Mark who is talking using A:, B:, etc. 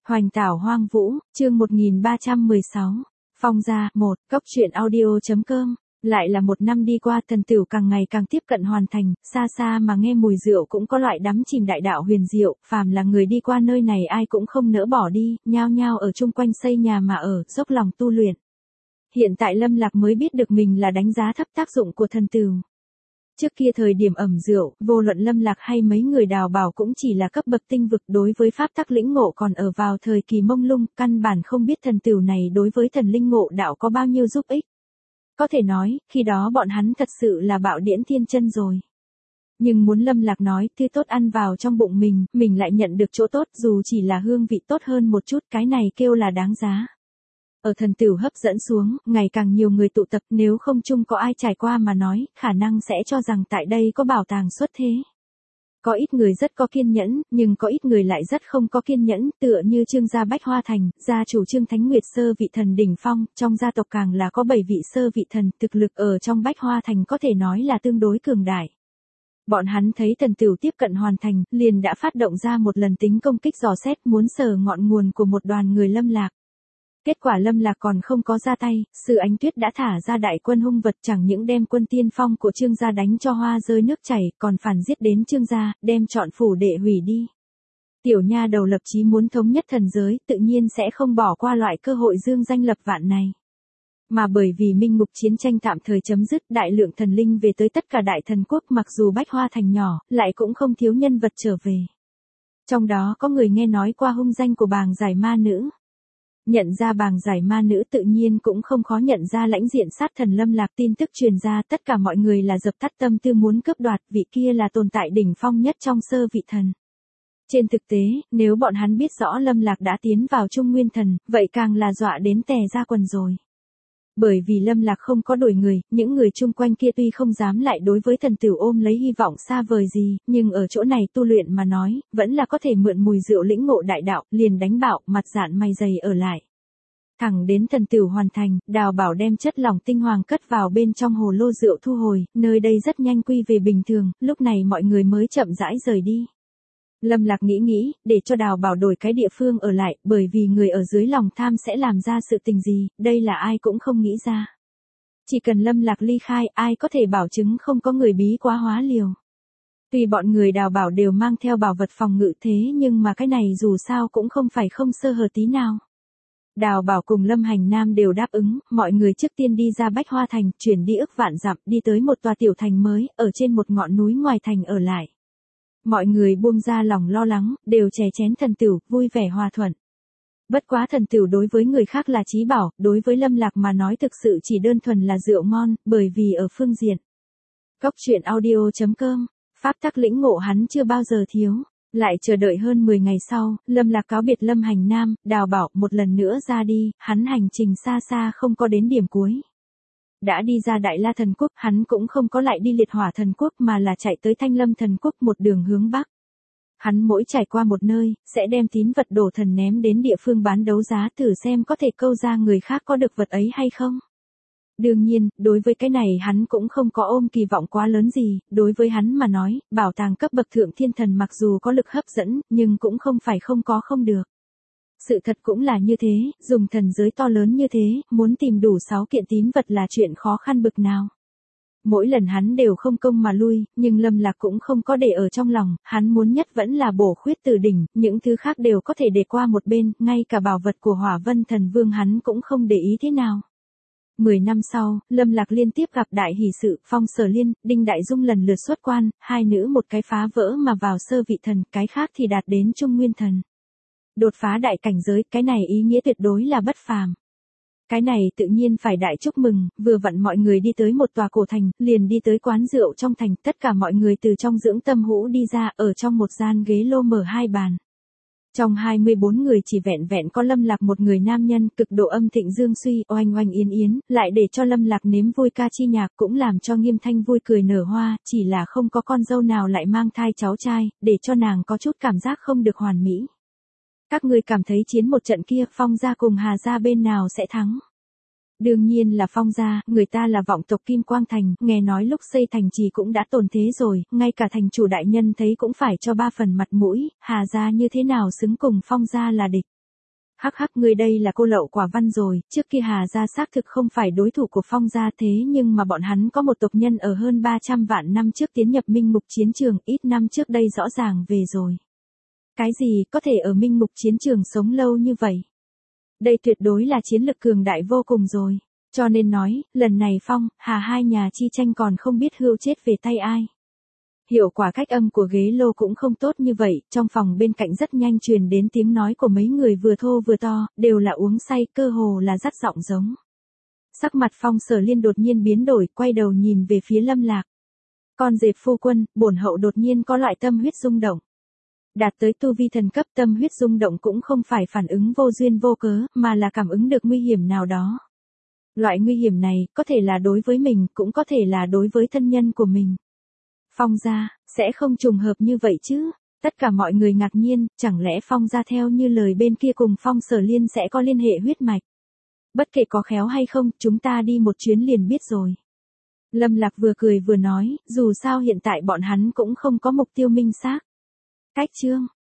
A: Hoành tảo hoang vũ, chương 1316. Phong gia, 1, Cốc truyện audio.com. Lại là một năm đi qua, Tần Tửu càng ngày càng tiếp cận hoàn thành, xa xa mà nghe mùi rượu cũng có loại đắm chìm đại đạo huyền diệu, phàm là người đi qua nơi này ai cũng không nỡ bỏ đi, nhao nhao ở chung quanh xây nhà mà ở, dốc lòng tu luyện. Hiện tại Lâm Lạc mới biết được mình là đánh giá thấp tác dụng của Thần Tửu. Trước kia thời điểm ẩm rượu, vô luận Lâm Lạc hay mấy người Đào Bảo cũng chỉ là cấp bậc tinh vực, đối với pháp tắc lĩnh ngộ còn ở vào thời kỳ mông lung, căn bản không biết Thần Tửu này đối với thần linh ngộ đạo có bao nhiêu giúp ích. Có thể nói, khi đó bọn hắn thật sự là bạo điển thiên chân rồi. Nhưng muốn Lâm Lạc nói thứ tốt ăn vào trong bụng mình lại nhận được chỗ tốt, dù chỉ là hương vị tốt hơn một chút, cái này kêu là đáng giá. Ở Thần Tửu hấp dẫn xuống, ngày càng nhiều người tụ tập, nếu không chung có ai trải qua mà nói, khả năng sẽ cho rằng tại đây có bảo tàng xuất thế. Có ít người rất có kiên nhẫn, nhưng có ít người lại rất không có kiên nhẫn, tựa như Trương gia Bách Hoa Thành, gia chủ Trương Thánh Nguyệt sơ vị thần đỉnh phong, trong gia tộc càng là có 7 vị sơ vị thần, thực lực ở trong Bách Hoa Thành có thể nói là tương đối cường đại. Bọn hắn thấy Tần Tửu tiếp cận hoàn thành, liền đã phát động ra một lần tính công kích dò xét, muốn sờ ngọn nguồn của một đoàn người Lâm Lạc. Kết quả Lâm Lạc còn không có ra tay, Sư Ánh Tuyết đã thả ra đại quân hung vật, chẳng những đem quân tiên phong của Trương gia đánh cho hoa rơi nước chảy, còn phản giết đến Trương gia, đem trọn phủ đệ hủy đi. Tiểu nha đầu lập chí muốn thống nhất thần giới, tự nhiên sẽ không bỏ qua loại cơ hội dương danh lập vạn này. Mà bởi vì Minh Ngục chiến tranh tạm thời chấm dứt, đại lượng thần linh về tới tất cả đại thần quốc, mặc dù Bách Hoa Thành nhỏ, lại cũng không thiếu nhân vật trở về. Trong đó có người nghe nói qua hung danh của Bàng Giải Ma Nữ. Nhận ra Bàng Giải Ma Nữ tự nhiên cũng không khó nhận ra lãnh diện sát thần Lâm Lạc, tin tức truyền ra, tất cả mọi người là dập tắt tâm tư muốn cướp đoạt, vị kia là tồn tại đỉnh phong nhất trong sơ vị thần. Trên thực tế, nếu bọn hắn biết rõ Lâm Lạc đã tiến vào Trung Nguyên Thần, vậy càng là dọa đến tè ra quần rồi. Bởi vì Lâm Lạc không có đuổi người, những người chung quanh kia tuy không dám lại đối với Thần Tửu ôm lấy hy vọng xa vời gì, nhưng ở chỗ này tu luyện mà nói, vẫn là có thể mượn mùi rượu lĩnh ngộ đại đạo, liền đánh bạo, mặt dạn mày dày ở lại. Thẳng đến Thần Tửu hoàn thành, Đào Bảo đem chất lỏng tinh hoàng cất vào bên trong hồ lô rượu thu hồi, nơi đây rất nhanh quy về bình thường, lúc này mọi người mới chậm rãi rời đi. Lâm Lạc nghĩ, để cho Đào Bảo đổi cái địa phương ở lại, bởi vì người ở dưới lòng tham sẽ làm ra sự tình gì, đây là ai cũng không nghĩ ra. Chỉ cần Lâm Lạc ly khai, ai có thể bảo chứng không có người bí quá hóa liều. Tuy bọn người Đào Bảo đều mang theo bảo vật phòng ngự thế nhưng mà cái này dù sao cũng không phải không sơ hở tí nào. Đào Bảo cùng Lâm Hành Nam đều đáp ứng, mọi người trước tiên đi ra Bách Hoa Thành, chuyển đi ức vạn dặm, đi tới một tòa tiểu thành mới, ở trên một ngọn núi ngoài thành ở lại. Mọi người buông ra lòng lo lắng, đều chè chén Thần Tửu, vui vẻ hòa thuận. Bất quá Thần Tửu đối với người khác là trí bảo, đối với Lâm Lạc mà nói thực sự chỉ đơn thuần là rượu ngon, bởi vì ở phương diện. Cốc truyện audio.com, pháp tắc lĩnh ngộ hắn chưa bao giờ thiếu. Lại chờ đợi hơn 10 ngày sau, Lâm Lạc cáo biệt Lâm Hành Nam, Đào Bảo một lần nữa ra đi, hắn hành trình xa xa không có đến điểm cuối. Đã đi ra Đại La Thần Quốc, hắn cũng không có lại đi Liệt Hỏa Thần Quốc mà là chạy tới Thanh Lâm Thần Quốc một đường hướng Bắc. Hắn mỗi trải qua một nơi, sẽ đem tín vật đổ thần ném đến địa phương bán đấu giá thử xem có thể câu ra người khác có được vật ấy hay không. Đương nhiên, đối với cái này hắn cũng không có ôm kỳ vọng quá lớn gì, đối với hắn mà nói, bảo tàng cấp bậc thượng thiên thần mặc dù có lực hấp dẫn, nhưng cũng không phải không được. Sự thật cũng là như thế, dùng thần giới to lớn như thế, muốn tìm đủ 6 kiện tín vật là chuyện khó khăn bực nào. Mỗi lần hắn đều không công mà lui, nhưng Lâm Lạc cũng không có để ở trong lòng, hắn muốn nhất vẫn là bổ khuyết từ đỉnh, những thứ khác đều có thể để qua một bên, ngay cả bảo vật của Hỏa Vân Thần Vương hắn cũng không để ý thế nào. 10 năm sau, Lâm Lạc liên tiếp gặp đại hỷ sự, Phong Sở Liên, Đinh Đại Dung lần lượt xuất quan, hai nữ một cái phá vỡ mà vào sơ vị thần, cái khác thì đạt đến Trung Nguyên Thần. Đột phá đại cảnh giới, cái này ý nghĩa tuyệt đối là bất phàm. Cái này tự nhiên phải đại chúc mừng, vừa vặn mọi người đi tới một tòa cổ thành, liền đi tới quán rượu trong thành, tất cả mọi người từ trong dưỡng tâm hũ đi ra, ở trong một gian ghế lô mở 2 bàn. Trong 24 người chỉ vẹn vẹn có Lâm Lạc một người nam nhân, cực độ âm thịnh dương suy, oanh oanh yến yến, lại để cho Lâm Lạc nếm vui ca chi nhạc, cũng làm cho Nghiêm Thanh vui cười nở hoa, chỉ là không có con dâu nào lại mang thai cháu trai, để cho nàng có chút cảm giác không được hoàn mỹ. Các ngươi cảm thấy chiến một trận kia, Phong gia cùng Hà gia bên nào sẽ thắng? Đương nhiên là Phong gia, người ta là vọng tộc Kim Quang Thành, nghe nói lúc xây thành trì cũng đã tồn thế rồi, ngay cả thành chủ đại nhân thấy cũng phải cho 3 phần mặt mũi, Hà gia như thế nào xứng cùng Phong gia là địch. Hắc hắc, ngươi đây là cô lậu quả văn rồi, trước kia Hà gia xác thực không phải đối thủ của Phong gia, thế nhưng mà bọn hắn có một tộc nhân ở hơn 300 vạn năm trước tiến nhập Minh Mục chiến trường, ít năm trước đây rõ ràng về rồi. Cái gì có thể ở Minh Mục chiến trường sống lâu như vậy? Đây tuyệt đối là chiến lực cường đại vô cùng rồi. Cho nên nói, lần này Phong, Hà hai nhà chi tranh còn không biết hươu chết về tay ai. Hiệu quả cách âm của ghế lô cũng không tốt như vậy, trong phòng bên cạnh rất nhanh truyền đến tiếng nói của mấy người vừa thô vừa to, đều là uống say, cơ hồ là dắt giọng giống. Sắc mặt Phong Sở Liên đột nhiên biến đổi, quay đầu nhìn về phía Lâm Lạc. Con dẹp phu quân, bổn hậu đột nhiên có loại tâm huyết rung động. Đạt tới tu vi thần cấp, tâm huyết rung động cũng không phải phản ứng vô duyên vô cớ, mà là cảm ứng được nguy hiểm nào đó. Loại nguy hiểm này, có thể là đối với mình, cũng có thể là đối với thân nhân của mình. Phong gia, sẽ không trùng hợp như vậy chứ? Tất cả mọi người ngạc nhiên, chẳng lẽ Phong gia theo như lời bên kia cùng Phong Sở Liên sẽ có liên hệ huyết mạch? Bất kể có khéo hay không, chúng ta đi một chuyến liền biết rồi. Lâm Lạc vừa cười vừa nói, dù sao hiện tại bọn hắn cũng không có mục tiêu minh xác. Cách chương